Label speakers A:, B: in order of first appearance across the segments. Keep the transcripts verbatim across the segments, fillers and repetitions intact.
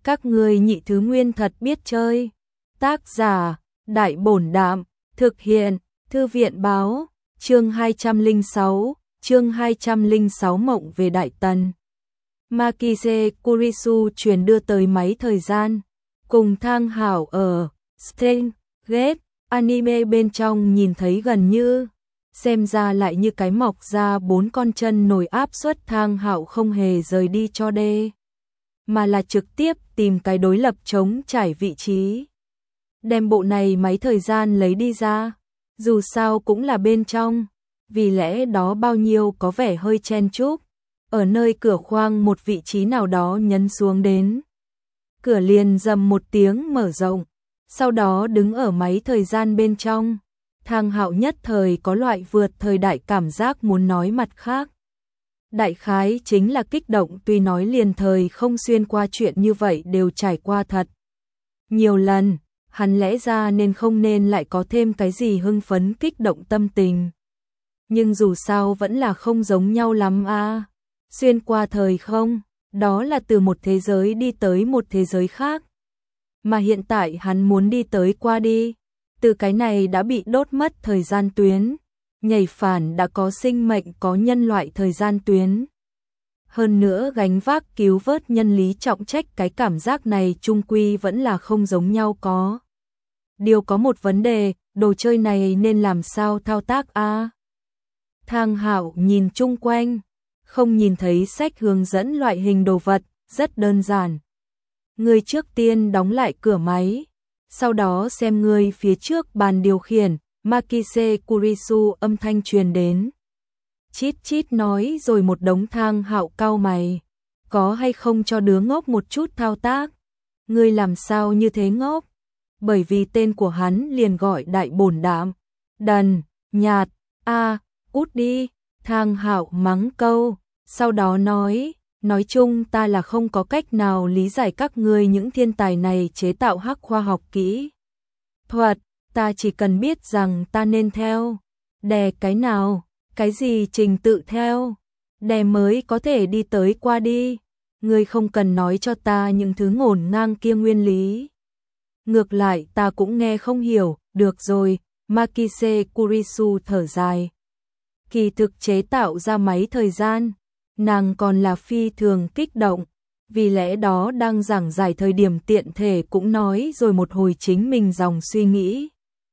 A: Các ngươi nhị thứ nguyên thật biết chơi. Tác giả, Đại Bổn Đạm, thực hiện, Thư viện Báo, chương hai trăm lẻ sáu, chương hai trăm lẻ sáu Mộng về Đại Tần. Makise Kurisu truyền đưa tới máy thời gian, cùng Thang Hảo ở Stargate anime bên trong nhìn thấy gần như, xem ra lại như cái mọc ra bốn con chân nổi áp suất. Thang Hạo không hề rời đi cho đê, mà là trực tiếp tìm cái đối lập chống trải vị trí. Đem bộ này máy thời gian lấy đi ra, dù sao cũng là bên trong, vì lẽ đó bao nhiêu có vẻ hơi chen chúc. Ở nơi cửa khoang một vị trí nào đó nhấn xuống đến, cửa liền rầm một tiếng mở rộng, sau đó đứng ở máy thời gian bên trong. Thang Hạo nhất thời có loại vượt thời đại cảm giác muốn nói mặt khác. Đại khái chính là kích động, tuy nói liền thời không xuyên qua chuyện như vậy đều trải qua thật nhiều lần, hắn lẽ ra nên không nên lại có thêm cái gì hưng phấn kích động tâm tình. Nhưng dù sao vẫn là không giống nhau lắm a. À. Xuyên qua thời không, đó là từ một thế giới đi tới một thế giới khác. Mà hiện tại hắn muốn đi tới qua đi, từ cái này đã bị đốt mất thời gian tuyến, nhảy phản đã có sinh mệnh có nhân loại thời gian tuyến. Hơn nữa gánh vác cứu vớt nhân lý trọng trách, cái cảm giác này chung quy vẫn là không giống nhau. Có điều có một vấn đề, đồ chơi này nên làm sao thao tác a? À? Thang Hạo nhìn chung quanh, không nhìn thấy sách hướng dẫn loại hình đồ vật, rất đơn giản. Người trước tiên đóng lại cửa máy, sau đó xem người phía trước bàn điều khiển. Makise Kurisu âm thanh truyền đến. Chít chít nói rồi một đống. Thang Hạo cau mày, có hay không cho đứa ngốc một chút thao tác? Ngươi làm sao như thế ngốc? Bởi vì tên của hắn liền gọi Đại Bổn Đạm. Đần, nhạt, a, à, cút đi. Thang Hạo mắng câu, sau đó nói, nói chung ta là không có cách nào lý giải các ngươi những thiên tài này chế tạo hắc khoa học kỹ thuật. Ta chỉ cần biết rằng ta nên theo đè cái nào, cái gì trình tự theo đè mới có thể đi tới qua đi. Ngươi không cần nói cho ta những thứ ngổn ngang kia nguyên lý. Ngược lại ta cũng nghe không hiểu. Được rồi, Makise Kurisu thở dài. Kỳ thực chế tạo ra máy thời gian, nàng còn là phi thường kích động. Vì lẽ đó đang giảng giải thời điểm tiện thể cũng nói rồi một hồi chính mình dòng suy nghĩ.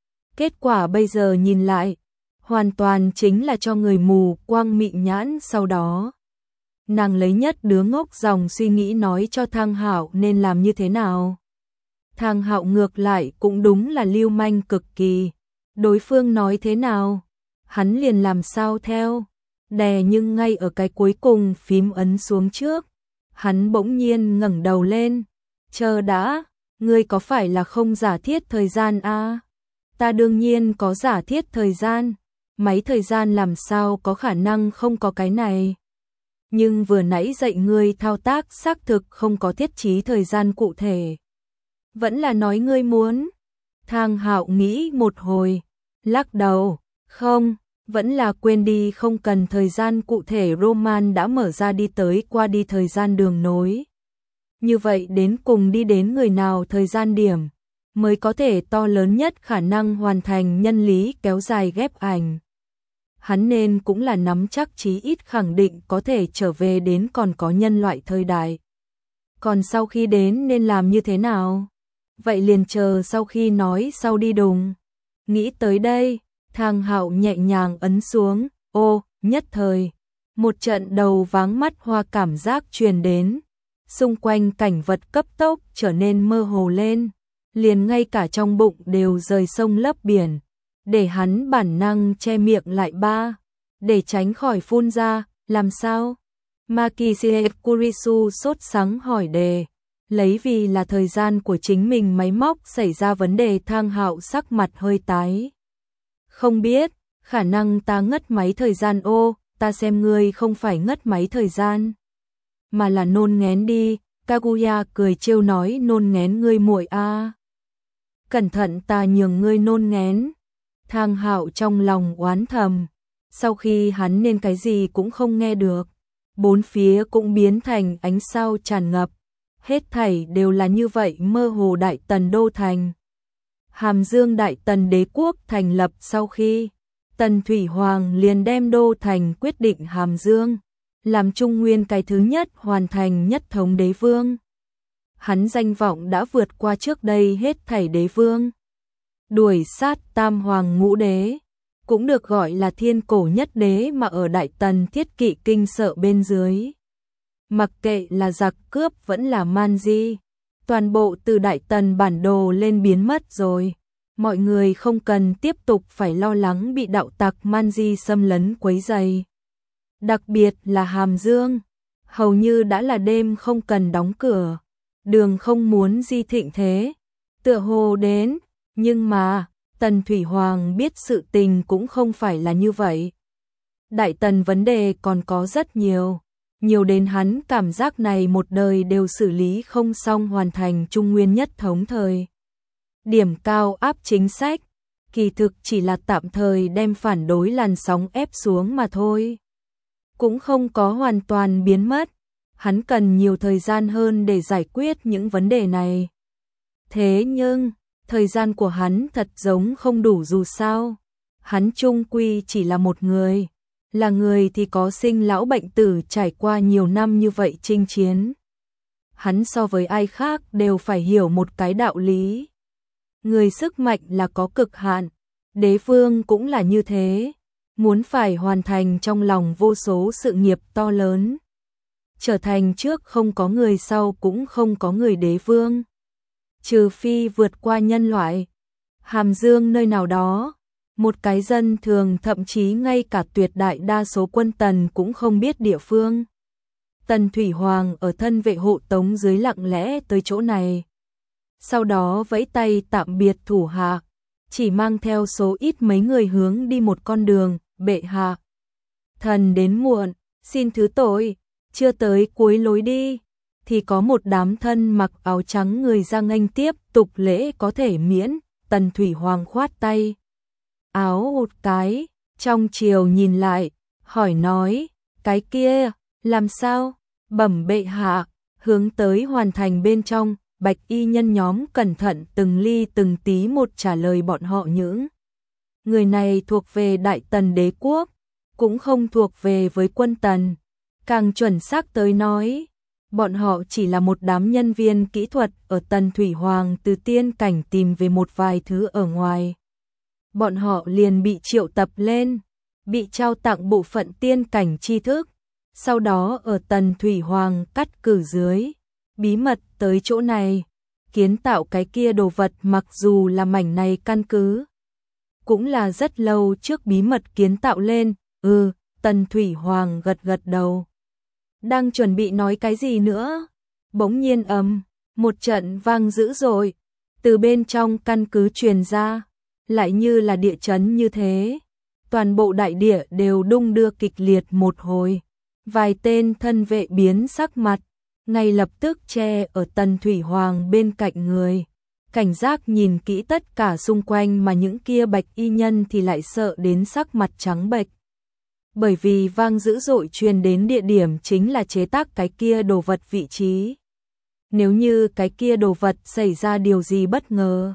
A: Kết quả bây giờ nhìn lại, hoàn toàn chính là cho người mù quang mịn nhãn. Sau đó, nàng lấy nhất đứa ngốc dòng suy nghĩ nói cho Thang Hạo nên làm như thế nào. Thang Hạo ngược lại cũng đúng là lưu manh cực kỳ. Đối phương nói thế nào, hắn liền làm sao theo. Đè nhưng ngay ở cái cuối cùng phím ấn xuống trước, hắn bỗng nhiên ngẩng đầu lên. Chờ đã, ngươi có phải là không giả thiết thời gian a? À? Ta đương nhiên có giả thiết thời gian, máy thời gian làm sao có khả năng không có cái này. Nhưng vừa nãy dạy ngươi thao tác xác thực không có thiết trí thời gian cụ thể. Vẫn là nói ngươi muốn. Thang Hạo nghĩ một hồi, lắc đầu, không, vẫn là quên đi, không cần thời gian cụ thể. Roman đã mở ra đi tới qua đi thời gian đường nối. Như vậy đến cùng đi đến người nào thời gian điểm mới có thể to lớn nhất khả năng hoàn thành nhân lý kéo dài ghép ảnh. Hắn nên cũng là nắm chắc chí ít khẳng định có thể trở về đến còn có nhân loại thời đại. Còn sau khi đến nên làm như thế nào? Vậy liền chờ sau khi nói sau đi đùng. Nghĩ tới đây, Thang Hạo nhẹ nhàng ấn xuống. Ô, nhất thời, một trận đầu váng mắt hoa cảm giác truyền đến. Xung quanh cảnh vật cấp tốc trở nên mơ hồ lên. Liền ngay cả trong bụng đều rời sông lấp biển, để hắn bản năng che miệng lại ba, để tránh khỏi phun ra. Làm sao? Makise Kurisu sốt sắng hỏi đề, lấy vì là thời gian của chính mình máy móc xảy ra vấn đề. Thang Hạo sắc mặt hơi tái. Không biết, khả năng ta ngất máy thời gian. Ô, ta xem ngươi không phải ngất máy thời gian, mà là nôn nghén đi. Kaguya cười trêu nói, nôn nghén ngươi muội a. À. Cẩn thận ta nhường ngươi nôn nghén. Thang Hạo trong lòng oán thầm, sau khi hắn nên cái gì cũng không nghe được, bốn phía cũng biến thành ánh sao tràn ngập, hết thảy đều là như vậy mơ hồ. Đại Tần đô thành. Hàm Dương Đại Tần đế quốc thành lập sau khi Tần Thủy Hoàng liền đem đô thành quyết định Hàm Dương, làm Trung Nguyên cái thứ nhất hoàn thành nhất thống đế vương. Hắn danh vọng đã vượt qua trước đây hết thảy đế vương. Đuổi sát Tam Hoàng Ngũ Đế, cũng được gọi là thiên cổ nhất đế mà ở Đại Tần thiết kỵ kinh sợ bên dưới. Mặc kệ là giặc cướp vẫn là man di, toàn bộ từ Đại Tần bản đồ lên biến mất rồi. Mọi người không cần tiếp tục phải lo lắng bị đạo tặc man di xâm lấn quấy rầy. Đặc biệt là Hàm Dương, hầu như đã là đêm không cần đóng cửa. Đường không muốn di thịnh thế, tựa hồ đến, nhưng mà Tần Thủy Hoàng biết sự tình cũng không phải là như vậy. Đại Tần vấn đề còn có rất nhiều, nhiều đến hắn cảm giác này một đời đều xử lý không xong hoàn thành Trung Nguyên nhất thống thời. Điểm cao áp chính sách, kỳ thực chỉ là tạm thời đem phản đối làn sóng ép xuống mà thôi. Cũng không có hoàn toàn biến mất, hắn cần nhiều thời gian hơn để giải quyết những vấn đề này. Thế nhưng, thời gian của hắn thật giống không đủ dù sao. Hắn chung quy chỉ là một người, là người thì có sinh lão bệnh tử trải qua nhiều năm như vậy chinh chiến. Hắn so với ai khác đều phải hiểu một cái đạo lý. Người sức mạnh là có cực hạn, đế vương cũng là như thế, muốn phải hoàn thành trong lòng vô số sự nghiệp to lớn. Trở thành trước không có người sau cũng không có người đế vương. Trừ phi vượt qua nhân loại. Hàm Dương nơi nào đó, một cái dân thường thậm chí ngay cả tuyệt đại đa số quân Tần cũng không biết địa phương. Tần Thủy Hoàng ở thân vệ hộ tống dưới lặng lẽ tới chỗ này. Sau đó vẫy tay tạm biệt thủ hạ, chỉ mang theo số ít mấy người hướng đi một con đường. Bệ hạ, thần đến muộn, xin thứ tội, chưa tới cuối lối đi, thì có một đám thân mặc áo trắng người ra nghênh tiếp. Tục lễ có thể miễn. Tần Thủy Hoàng khoát tay áo một cái, trong chiều nhìn lại, hỏi nói, cái kia, làm sao? Bẩm bệ hạ, hướng tới hoàn thành bên trong. Bạch y nhân nhóm cẩn thận từng ly từng tí một trả lời bọn họ. Những người này thuộc về Đại Tần đế quốc, cũng không thuộc về với quân Tần. Càng chuẩn xác tới nói, bọn họ chỉ là một đám nhân viên kỹ thuật ở Tần Thủy Hoàng từ tiên cảnh tìm về một vài thứ ở ngoài. Bọn họ liền bị triệu tập lên, bị trao tặng bộ phận tiên cảnh tri thức, sau đó ở Tần Thủy Hoàng cắt cử dưới, bí mật tới chỗ này, kiến tạo cái kia đồ vật. Mặc dù là mảnh này căn cứ, cũng là rất lâu trước bí mật kiến tạo lên. Ừ, Tần Thủy Hoàng gật gật đầu. Đang chuẩn bị nói cái gì nữa, bỗng nhiên ầm, một trận vang dữ dội từ bên trong căn cứ truyền ra, lại như là địa chấn như thế. Toàn bộ đại địa đều đung đưa kịch liệt một hồi. Vài tên thân vệ biến sắc mặt, ngay lập tức che ở Tần Thủy Hoàng bên cạnh người, cảnh giác nhìn kỹ tất cả xung quanh, mà những kia bạch y nhân thì lại sợ đến sắc mặt trắng bệch. Bởi vì vang dữ dội truyền đến địa điểm chính là chế tác cái kia đồ vật vị trí. Nếu như cái kia đồ vật xảy ra điều gì bất ngờ,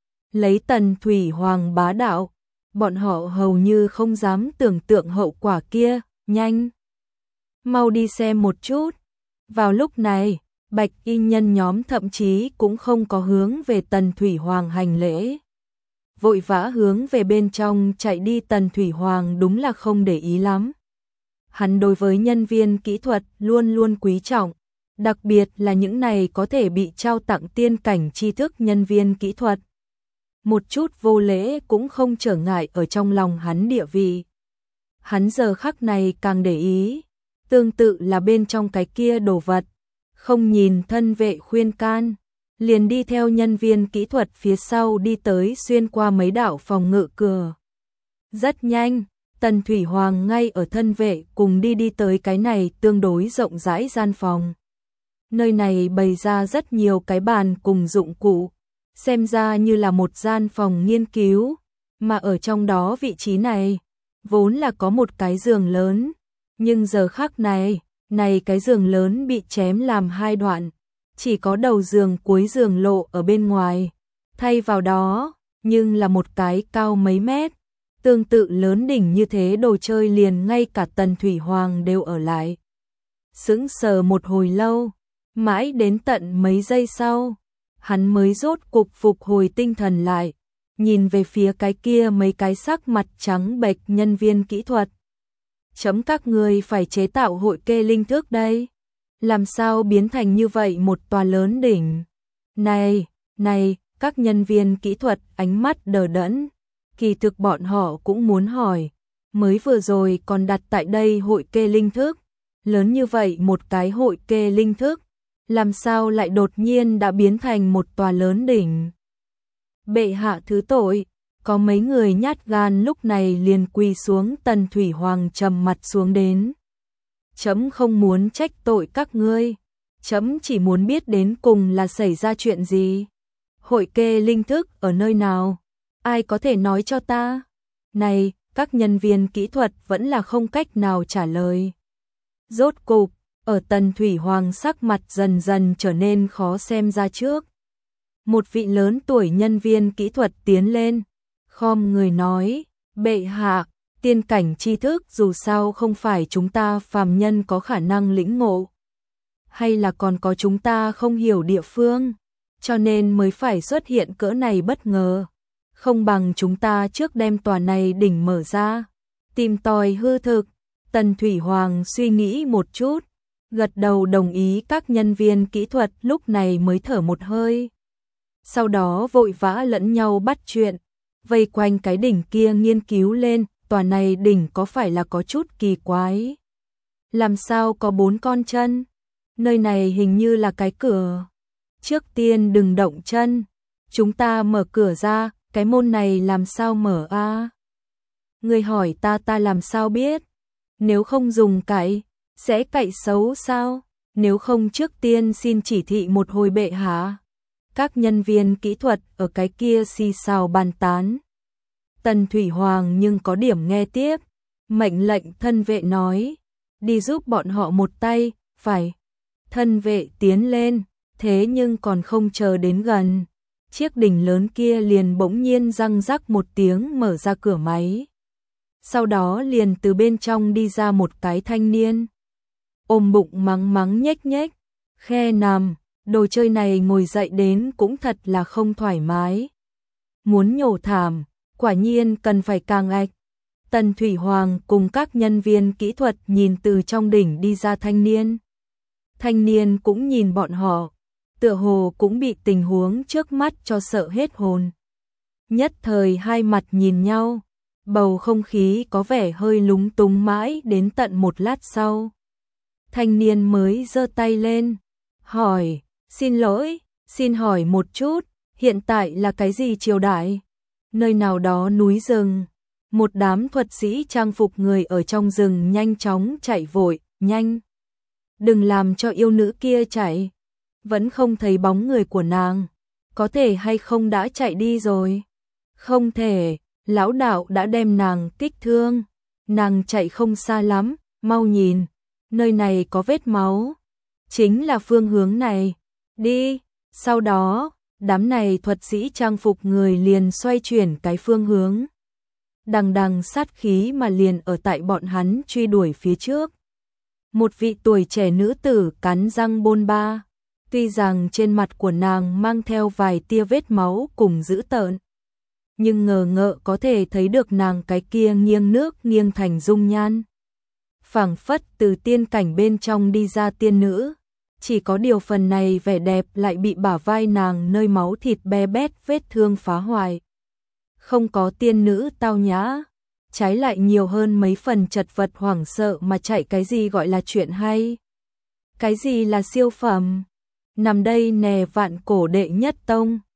A: lấy Tần Thủy Hoàng bá đạo, bọn họ hầu như không dám tưởng tượng hậu quả kia. Nhanh, mau đi xem một chút. Vào lúc này, bạch y nhân nhóm thậm chí cũng không có hướng về Tần Thủy Hoàng hành lễ, vội vã hướng về bên trong chạy đi. Tần Thủy Hoàng đúng là không để ý lắm. Hắn đối với nhân viên kỹ thuật luôn luôn quý trọng, đặc biệt là những này có thể bị trao tặng tiên cảnh tri thức nhân viên kỹ thuật. Một chút vô lễ cũng không trở ngại ở trong lòng hắn địa vị. Hắn giờ khắc này càng để ý, tương tự là bên trong cái kia đồ vật, không nhìn thân vệ khuyên can, liền đi theo nhân viên kỹ thuật phía sau đi tới, xuyên qua mấy đạo phòng ngự cửa. Rất nhanh, Tần Thủy Hoàng ngay ở thân vệ cùng đi đi tới cái này tương đối rộng rãi gian phòng. Nơi này bày ra rất nhiều cái bàn cùng dụng cụ, xem ra như là một gian phòng nghiên cứu, mà ở trong đó vị trí này, vốn là có một cái giường lớn, nhưng giờ khắc này, này cái giường lớn bị chém làm hai đoạn, chỉ có đầu giường cuối giường lộ ở bên ngoài, thay vào đó, nhưng là một cái cao mấy mét, tương tự lớn đỉnh như thế đồ chơi liền ngay cả Tần Thủy Hoàng đều ở lại. Sững sờ một hồi lâu, mãi đến tận mấy giây sau, hắn mới rốt cục phục hồi tinh thần lại, nhìn về phía cái kia mấy cái sắc mặt trắng bệch nhân viên kỹ thuật. Chấm các người phải chế tạo hội kê linh thức đây. Làm sao biến thành như vậy một tòa lớn đỉnh? Này, này, các nhân viên kỹ thuật ánh mắt đờ đẫn. Kỳ thực bọn họ cũng muốn hỏi, mới vừa rồi còn đặt tại đây hội kê linh thức. Lớn như vậy một cái hội kê linh thức, làm sao lại đột nhiên đã biến thành một tòa lớn đỉnh? Bệ hạ thứ tội, có mấy người nhát gan lúc này liền quỳ xuống. Tần Thủy Hoàng trầm mặt xuống đến. Chấm không muốn trách tội các ngươi, chấm chỉ muốn biết đến cùng là xảy ra chuyện gì. Hội kê linh thức ở nơi nào? Ai có thể nói cho ta? Này, các nhân viên kỹ thuật vẫn là không cách nào trả lời. Rốt cục, ở Tần Thủy Hoàng sắc mặt dần dần trở nên khó xem ra trước. Một vị lớn tuổi nhân viên kỹ thuật tiến lên, khom người nói, bệ hạ, tiên cảnh tri thức dù sao không phải chúng ta phàm nhân có khả năng lĩnh ngộ. Hay là còn có chúng ta không hiểu địa phương, cho nên mới phải xuất hiện cỡ này bất ngờ. Không bằng chúng ta trước đem tòa này đỉnh mở ra, tìm tòi hư thực. Tần Thủy Hoàng suy nghĩ một chút, gật đầu đồng ý. Các nhân viên kỹ thuật lúc này mới thở một hơi. Sau đó vội vã lẫn nhau bắt chuyện, vây quanh cái đỉnh kia nghiên cứu lên. Tòa này đỉnh có phải là có chút kỳ quái? Làm sao có bốn con chân? Nơi này hình như là cái cửa. Trước tiên đừng động chân, chúng ta mở cửa ra. Cái môn này làm sao mở a? À? Người hỏi ta ta làm sao biết? Nếu không dùng cậy, sẽ cậy xấu sao? Nếu không trước tiên xin chỉ thị một hồi bệ hạ. Các nhân viên kỹ thuật ở cái kia xì xào bàn tán. Tần Thủy Hoàng nhưng có điểm nghe tiếp, mệnh lệnh thân vệ nói, đi giúp bọn họ một tay, phải. Thân vệ tiến lên, thế nhưng còn không chờ đến gần. Chiếc đỉnh lớn kia liền bỗng nhiên răng rắc một tiếng mở ra cửa máy. Sau đó liền từ bên trong đi ra một cái thanh niên. Ôm bụng mắng mắng nhếch nhếch, khe nằm, đồ chơi này ngồi dậy đến cũng thật là không thoải mái. Muốn nhổ thảm, quả nhiên cần phải càng ạch. Tần Thủy Hoàng cùng các nhân viên kỹ thuật nhìn từ trong đỉnh đi ra thanh niên. Thanh niên cũng nhìn bọn họ, tựa hồ cũng bị tình huống trước mắt cho sợ hết hồn. Nhất thời hai mặt nhìn nhau, bầu không khí có vẻ hơi lúng túng mãi đến tận một lát sau. Thanh niên mới giơ tay lên, hỏi, xin lỗi, xin hỏi một chút, hiện tại là cái gì triều đại? Nơi nào đó núi rừng, một đám thuật sĩ trang phục người ở trong rừng nhanh chóng chạy vội, nhanh. Đừng làm cho yêu nữ kia chạy. Vẫn không thấy bóng người của nàng, có thể hay không đã chạy đi rồi? Không thể, lão đạo đã đem nàng kích thương, nàng chạy không xa lắm, mau nhìn, nơi này có vết máu, chính là phương hướng này, đi. Sau đó, đám này thuật sĩ trang phục người liền xoay chuyển cái phương hướng. Đằng đằng sát khí mà liền ở tại bọn hắn truy đuổi phía trước. Một vị tuổi trẻ nữ tử cắn răng bôn ba. Tuy rằng trên mặt của nàng mang theo vài tia vết máu cùng dữ tợn, nhưng ngờ ngợ có thể thấy được nàng cái kia nghiêng nước nghiêng thành dung nhan. Phảng phất từ tiên cảnh bên trong đi ra tiên nữ, chỉ có điều phần này vẻ đẹp lại bị bả vai nàng nơi máu thịt be bét vết thương phá hoại. Không có tiên nữ tao nhã, trái lại nhiều hơn mấy phần chật vật hoảng sợ mà chạy. Cái gì gọi là chuyện hay? Cái gì là siêu phẩm? Nằm đây nè vạn cổ đệ nhất tông,